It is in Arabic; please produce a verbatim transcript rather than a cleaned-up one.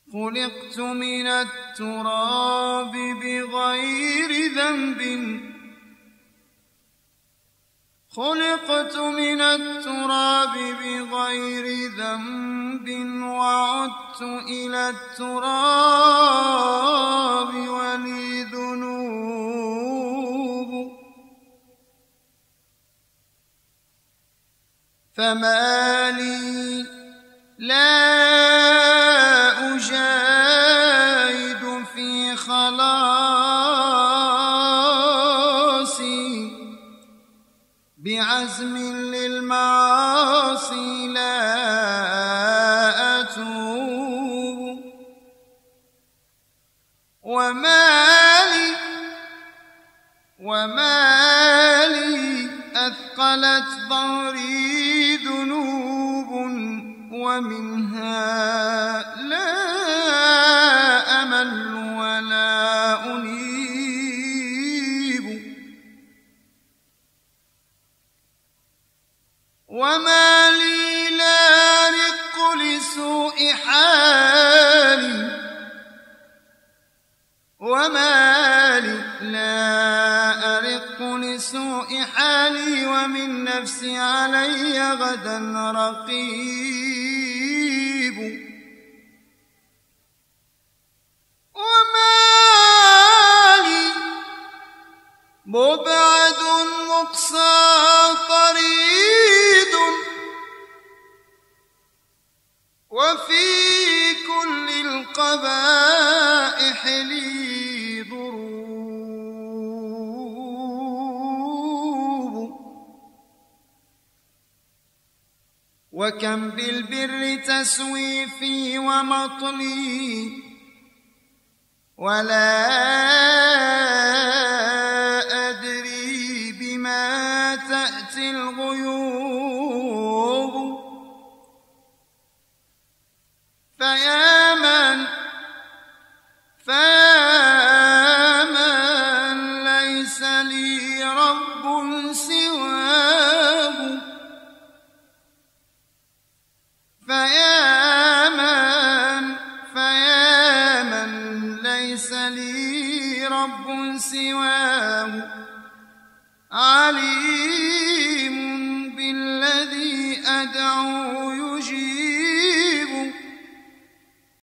خلقت من التراب بغير ذنب خلقت من التراب بغير ذنب وعدت إلى التراب ولي ذنوب فما لي لا أجاهد في خلاصي بعزم للمعاصي لا أتوب وما لي وما لي أثقلت ظهري ذنوب ومنها لا أمل ولا أنيب وما لي لا رق لسوء حالي وما لي لا أرق لسوء حالي ومن نفسي علي غدا رقيب وما لي مبعد مقصى طريد وفي كل القبائح لي ضروب وكم بالبر تسويفي ومطلي ولا أدري بما تأتي الغيوب فيا من فيا من ليس لي رب سواه فيا من فيا من ليس لي رب سواه عليم بالذي أدعو يجيب